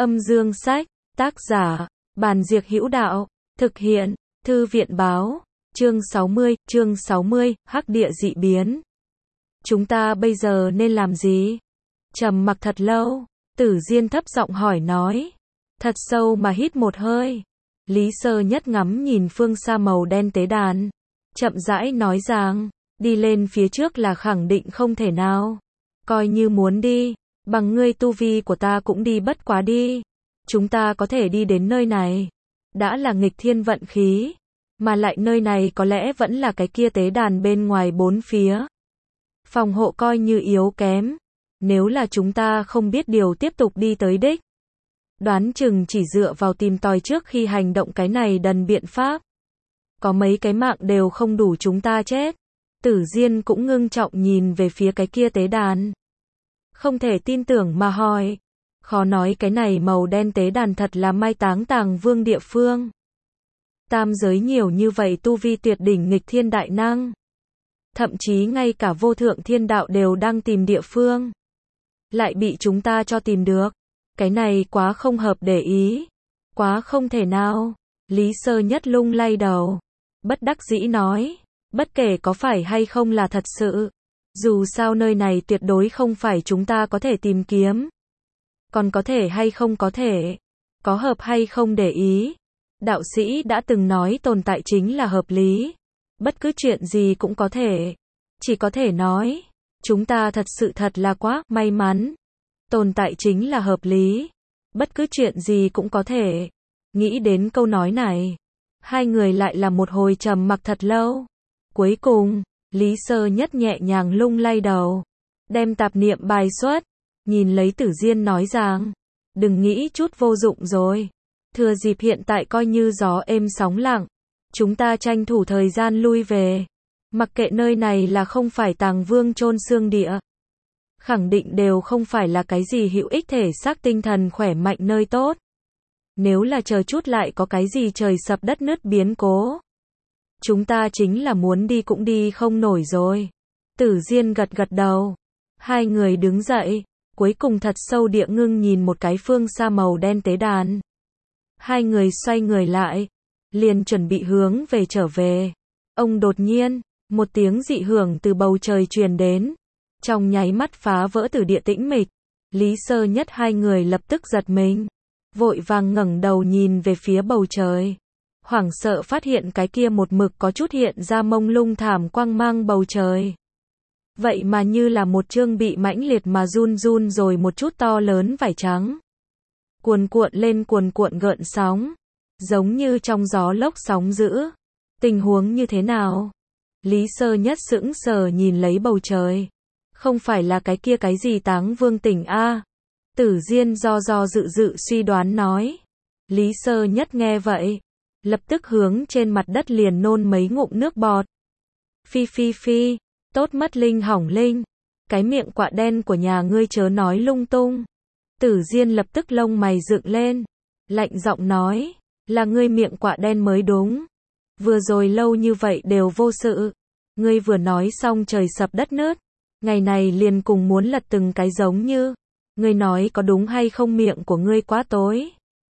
Âm dương sách, tác giả, Bàn Diệc Hữu Đạo, thực hiện, Thư viện báo, chương 60, Hắc địa dị biến. Chúng ta bây giờ nên làm gì? Trầm mặc thật lâu, Tử Diên thấp giọng hỏi nói. Thật sâu mà hít một hơi. Lý Sơ Nhất ngắm nhìn phương xa màu đen tế đàn. Chậm rãi nói rằng, đi lên phía trước là khẳng định không thể nào. Coi như muốn đi, bằng ngươi tu vi của ta cũng đi bất quá đi. Chúng ta có thể đi đến nơi này. Đã là nghịch thiên vận khí. Mà lại nơi này có lẽ vẫn là cái kia tế đàn bên ngoài bốn phía. Phòng hộ coi như yếu kém. Nếu là chúng ta không biết điều tiếp tục đi tới đích. Đoán chừng chỉ dựa vào tìm tòi trước khi hành động cái này đần biện pháp. Có mấy cái mạng đều không đủ chúng ta chết. Tử Diên cũng ngưng trọng nhìn về phía cái kia tế đàn. Không thể tin tưởng mà hỏi. Khó nói cái này màu đen tế đàn thật là mai táng Tàng Vương địa phương. Tam giới nhiều như vậy tu vi tuyệt đỉnh nghịch thiên đại năng. Thậm chí ngay cả vô thượng thiên đạo đều đang tìm địa phương. Lại bị chúng ta cho tìm được. Cái này quá không hợp để ý. Quá không thể nào. Lý Sơ Nhất lung lay đầu. Bất đắc dĩ nói. Bất kể có phải hay không là thật sự. Dù sao nơi này tuyệt đối không phải chúng ta có thể tìm kiếm. Còn có thể hay không có thể. Có hợp hay không để ý. Đạo sĩ đã từng nói tồn tại chính là hợp lý. Bất cứ chuyện gì cũng có thể. Chỉ có thể nói. Chúng ta thật sự thật là quá may mắn. Tồn tại chính là hợp lý. Bất cứ chuyện gì cũng có thể. Nghĩ đến câu nói này. Hai người lại là một hồi trầm mặc thật lâu. Cuối cùng, Lý Sơ Nhất nhẹ nhàng lung lay đầu. Đem tạp niệm bài xuất. Nhìn lấy Tử Diên nói rằng. Đừng nghĩ chút vô dụng rồi. Thừa dịp hiện tại coi như gió êm sóng lặng. Chúng ta tranh thủ thời gian lui về. Mặc kệ nơi này là không phải Tàng Vương chôn xương địa. Khẳng định đều không phải là cái gì hữu ích thể xác tinh thần khỏe mạnh nơi tốt. Nếu là chờ chút lại có cái gì trời sập đất nứt biến cố. Chúng ta chính là muốn đi cũng đi không nổi rồi. Tử Diên gật gật đầu. Hai người đứng dậy. Cuối cùng thật sâu địa ngưng nhìn một cái phương xa màu đen tế đàn. Hai người xoay người lại. Liền chuẩn bị hướng về trở về. Ông đột nhiên, một tiếng dị hưởng từ bầu trời truyền đến. Trong nháy mắt phá vỡ từ địa tĩnh mịch. Lý Sơ Nhất hai người lập tức giật mình. Vội vàng ngẩng đầu nhìn về phía bầu trời. Hoảng sợ phát hiện cái kia một mực có chút hiện ra mông lung thảm quang mang bầu trời. Vậy mà như là một chương bị mãnh liệt mà run run rồi một chút to lớn vải trắng. Cuồn cuộn lên cuồn cuộn gợn sóng. Giống như trong gió lốc sóng dữ. Tình huống như thế nào? Lý Sơ Nhất sững sờ nhìn lấy bầu trời. Không phải là cái kia cái gì Táng Vương tỉnh a? Tử Diên do dự suy đoán nói. Lý Sơ Nhất nghe vậy. Lập tức hướng trên mặt đất liền nôn mấy ngụm nước bọt. Phi. Tốt mất linh hỏng linh. Cái miệng quạ đen của nhà ngươi chớ nói lung tung. Tử Diên lập tức lông mày dựng lên. Lạnh giọng nói. Là ngươi miệng quạ đen mới đúng. Vừa rồi lâu như vậy đều vô sự. Ngươi vừa nói xong trời sập đất nứt. Ngày này liền cùng muốn lật từng cái giống như. Ngươi nói có đúng hay không miệng của ngươi quá tối.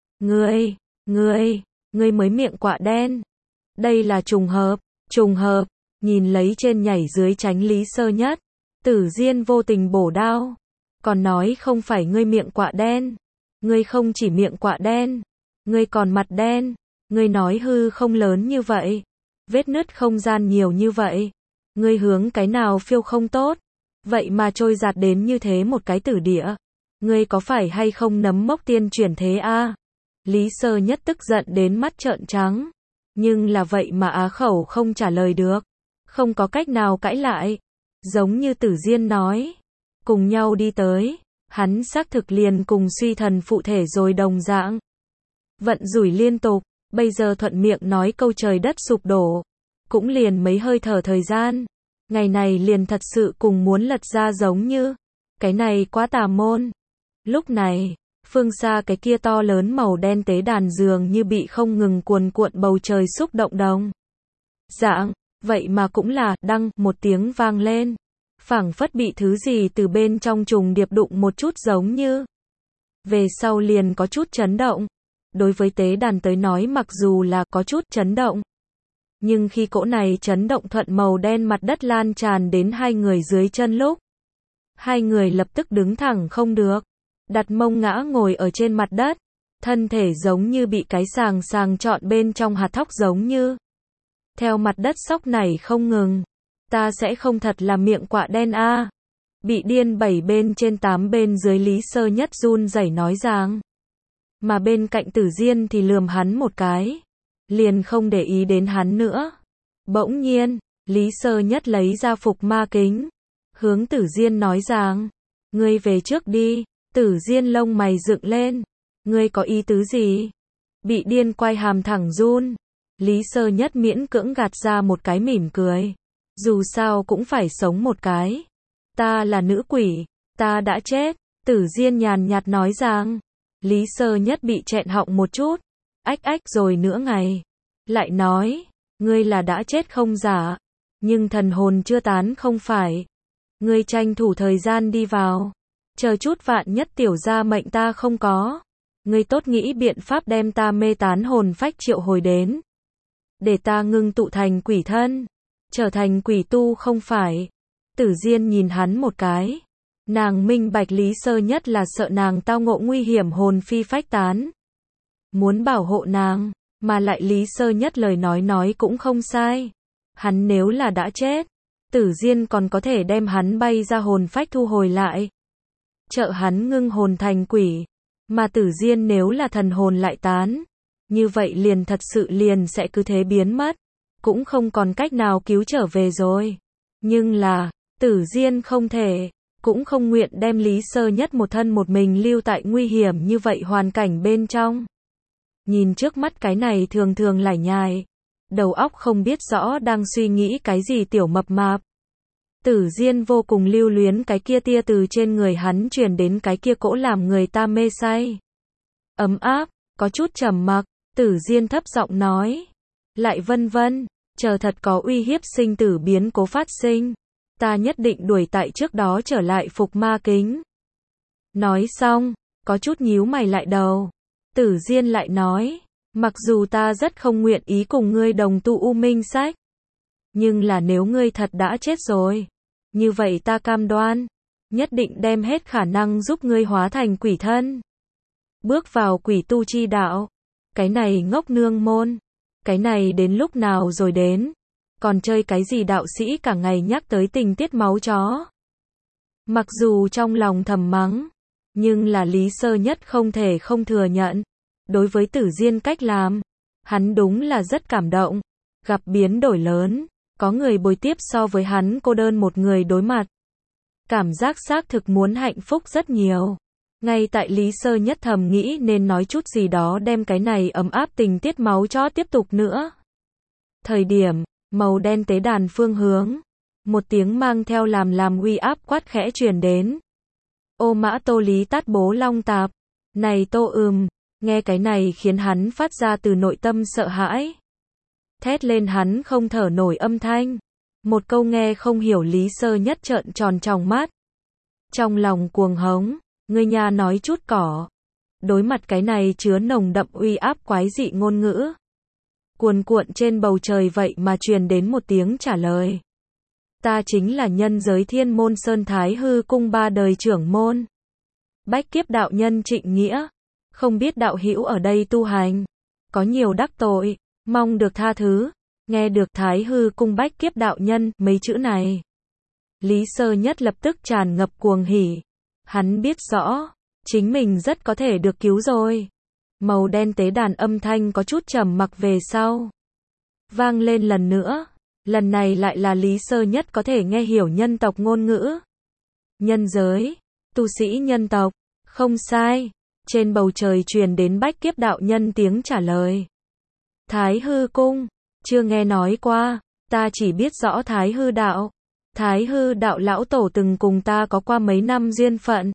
Ngươi mới miệng quạ đen. Đây là trùng hợp. Nhìn lấy trên nhảy dưới tránh Lý Sơ Nhất. Tử Diên vô tình bổ đao. Còn nói không phải ngươi miệng quạ đen. Ngươi không chỉ miệng quạ đen. Ngươi còn mặt đen. Ngươi nói hư không lớn như vậy. Vết nứt không gian nhiều như vậy. Ngươi hướng cái nào phiêu không tốt. Vậy mà trôi giạt đến như thế một cái tử địa. Ngươi có phải hay không nấm mốc tiên chuyển thế a? Lý Sơ Nhất tức giận đến mắt trợn trắng. Nhưng là vậy mà á khẩu không trả lời được. Không có cách nào cãi lại. Giống như Tử Diên nói. Cùng nhau đi tới. Hắn xác thực liền cùng suy thần phụ thể rồi đồng dạng. Vận rủi liên tục. Bây giờ thuận miệng nói câu trời đất sụp đổ. Cũng liền mấy hơi thở thời gian. Ngày này liền thật sự cùng muốn lật ra giống như. Cái này quá tà môn. Lúc này, phương xa cái kia to lớn màu đen tế đàn dường như bị không ngừng cuồn cuộn bầu trời xúc động đồng. Dạng, vậy mà cũng là, đăng, một tiếng vang lên. Phảng phất bị thứ gì từ bên trong trùng điệp đụng một chút giống như. Về sau liền có chút chấn động. Đối với tế đàn tới nói mặc dù là có chút chấn động, nhưng khi cỗ này chấn động thuận màu đen mặt đất lan tràn đến hai người dưới chân lúc, hai người lập tức đứng thẳng không được, đặt mông ngã ngồi ở trên mặt đất, thân thể giống như bị cái sàng trọn bên trong hạt thóc giống như theo mặt đất xóc nảy không ngừng. Ta sẽ không thật là miệng quạ đen a. Bị điên 7 bên trên 8 bên dưới Lý Sơ Nhất run rẩy nói rằng. Mà bên cạnh Tử Diên thì lườm hắn một cái, liền không để ý đến hắn nữa. Bỗng nhiên, Lý Sơ Nhất lấy ra phục ma kính, hướng Tử Diên nói rằng, ngươi về trước đi. Tử Diên lông mày dựng lên, ngươi có ý tứ gì? Bị điên quay hàm thẳng run. Lý Sơ Nhất miễn cưỡng gạt ra một cái mỉm cười. Dù sao cũng phải sống một cái. Ta là nữ quỷ, ta đã chết. Tử Diên nhàn nhạt nói rằng. Lý Sơ Nhất bị nghẹn họng một chút. Ách ách rồi nửa ngày. Lại nói, ngươi là đã chết không giả. Nhưng thần hồn chưa tán không phải. Ngươi tranh thủ thời gian đi vào. Chờ chút vạn nhất tiểu gia mệnh ta không có. Ngươi tốt nghĩ biện pháp đem ta mê tán hồn phách triệu hồi đến. Để ta ngưng tụ thành quỷ thân. Trở thành quỷ tu không phải. Tử Diên nhìn hắn một cái. Nàng minh bạch Lý Sơ Nhất là sợ nàng tao ngộ nguy hiểm hồn phi phách tán. Muốn bảo hộ nàng, mà lại Lý Sơ Nhất lời nói cũng không sai. Hắn nếu là đã chết, Tử Diên còn có thể đem hắn bay ra hồn phách thu hồi lại. Trợ hắn ngưng hồn thành quỷ. Mà Tử Diên nếu là thần hồn lại tán, như vậy liền thật sự liền sẽ cứ thế biến mất. Cũng không còn cách nào cứu trở về rồi. Nhưng là, Tử Diên không thể, cũng không nguyện đem Lý Sơ Nhất một thân một mình lưu tại nguy hiểm như vậy hoàn cảnh bên trong. Nhìn trước mắt cái này thường thường lải nhải, đầu óc không biết rõ đang suy nghĩ cái gì tiểu mập mạp. Tử Diên vô cùng lưu luyến cái kia tia từ trên người hắn truyền đến cái kia cỗ làm người ta mê say. Ấm áp, có chút trầm mặc, Tử Diên thấp giọng nói. Lại vân vân, chờ thật có uy hiếp sinh tử biến cố phát sinh. Ta nhất định đuổi tại trước đó trở lại phục ma kính. Nói xong, có chút nhíu mày lại đầu. Tử Diên lại nói, mặc dù ta rất không nguyện ý cùng ngươi đồng tu U Minh Sách. Nhưng là nếu ngươi thật đã chết rồi, như vậy ta cam đoan, nhất định đem hết khả năng giúp ngươi hóa thành quỷ thân. Bước vào quỷ tu chi đạo. Cái này ngốc nương môn. Cái này đến lúc nào rồi đến. Còn chơi cái gì đạo sĩ cả ngày nhắc tới tình tiết máu chó. Mặc dù trong lòng thầm mắng, nhưng là Lý Sơ Nhất không thể không thừa nhận. Đối với Tử Diên cách làm, hắn đúng là rất cảm động. Gặp biến đổi lớn, có người bồi tiếp so với hắn cô đơn một người đối mặt. Cảm giác xác thực muốn hạnh phúc rất nhiều. Ngay tại Lý Sơ Nhất thầm nghĩ nên nói chút gì đó đem cái này ấm áp tình tiết máu chó tiếp tục nữa. Thời điểm, màu đen tế đàn phương hướng. Một tiếng mang theo làm uy áp quát khẽ truyền đến. Ô mã Tô Lý Tát Bố Long Tạp. Này Tô nghe cái này khiến hắn phát ra từ nội tâm sợ hãi. Thét lên hắn không thở nổi âm thanh. Một câu nghe không hiểu Lý Sơ Nhất trợn tròn tròng mắt. Trong lòng cuồng hống, ngươi nhà nói chút cỏ. Đối mặt cái này chứa nồng đậm uy áp quái dị ngôn ngữ. Cuồn cuộn trên bầu trời vậy mà truyền đến một tiếng trả lời. Ta chính là nhân giới Thiên Môn Sơn Thái Hư Cung 3 đời trưởng môn. Bách Kiếp đạo nhân Trịnh Nghĩa. Không biết đạo hữu ở đây tu hành. Có nhiều đắc tội. Mong được tha thứ. Nghe được Thái Hư Cung Bách Kiếp đạo nhân mấy chữ này. Lý Sơ Nhất lập tức tràn ngập cuồng hỉ. Hắn biết rõ. Chính mình rất có thể được cứu rồi. Màu đen tế đàn âm thanh có chút trầm mặc về sau. Vang lên lần nữa. Lần này lại là Lý Sơ Nhất có thể nghe hiểu nhân tộc ngôn ngữ. Nhân giới. Tu sĩ nhân tộc. Không sai. Trên bầu trời truyền đến Bách Kiếp đạo nhân tiếng trả lời. Thái Hư Cung. Chưa nghe nói qua. Ta chỉ biết rõ Thái Hư đạo. Thái Hư đạo lão tổ từng cùng ta có qua mấy năm duyên phận.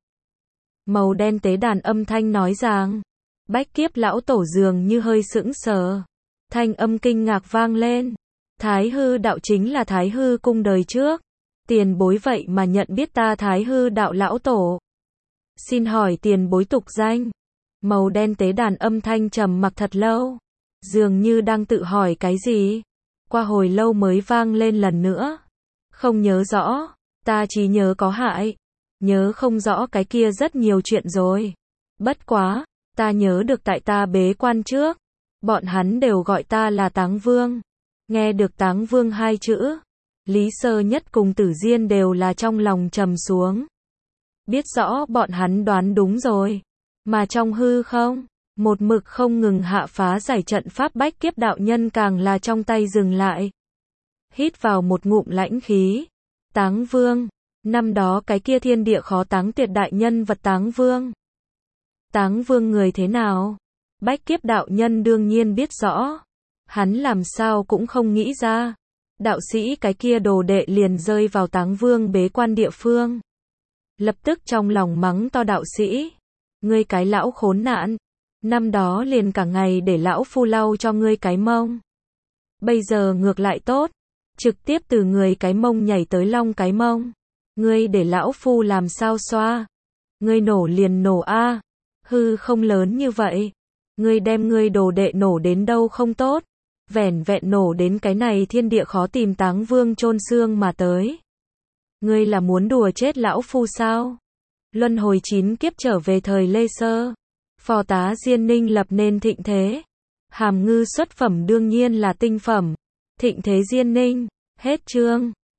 Màu đen tế đàn âm thanh nói rằng. Bách Kiếp lão tổ dường như hơi sững sờ. Thanh âm kinh ngạc vang lên. Thái Hư đạo chính là Thái Hư Cung đời trước. Tiền bối vậy mà nhận biết ta Thái Hư đạo lão tổ. Xin hỏi tiền bối tục danh. Màu đen tế đàn âm thanh trầm mặc thật lâu. Dường như đang tự hỏi cái gì. Qua hồi lâu mới vang lên lần nữa. Không nhớ rõ. Ta chỉ nhớ có hại. Nhớ không rõ cái kia rất nhiều chuyện rồi. Bất quá, ta nhớ được tại ta bế quan trước. Bọn hắn đều gọi ta là Táng Vương. Nghe được Táng Vương hai chữ. Lý Sơ Nhất cùng Tử Diên đều là trong lòng trầm xuống. Biết rõ bọn hắn đoán đúng rồi. Mà trong hư không, một mực không ngừng hạ phá giải trận pháp bách kiếp đạo nhân càng là trong tay dừng lại. Hít vào một ngụm lãnh khí. Táng Vương. Năm đó cái kia thiên địa khó táng tuyệt đại nhân vật Táng Vương. Táng Vương người thế nào? Bách kiếp đạo nhân đương nhiên biết rõ. Hắn làm sao cũng không nghĩ ra. Đạo sĩ cái kia đồ đệ liền rơi vào Táng Vương bế quan địa phương. Lập tức trong lòng mắng to đạo sĩ. Ngươi cái lão khốn nạn. Năm đó liền cả ngày để lão phu lau cho ngươi cái mông. Bây giờ ngược lại tốt. Trực tiếp từ người cái mông nhảy tới long cái mông. Ngươi để lão phu làm sao xoa. Ngươi nổ liền nổ a. Hư không lớn như vậy. Ngươi đem ngươi đồ đệ nổ đến đâu không tốt. Vẻn vẹn nổ đến cái này thiên địa khó tìm Táng Vương chôn xương mà tới. Ngươi là muốn đùa chết lão phu sao? Luân hồi 9 kiếp trở về thời Lê Sơ. Phò tá Diên Ninh lập nên thịnh thế. Hàm ngư xuất phẩm đương nhiên là tinh phẩm. Thịnh thế Diên Ninh. Hết chương.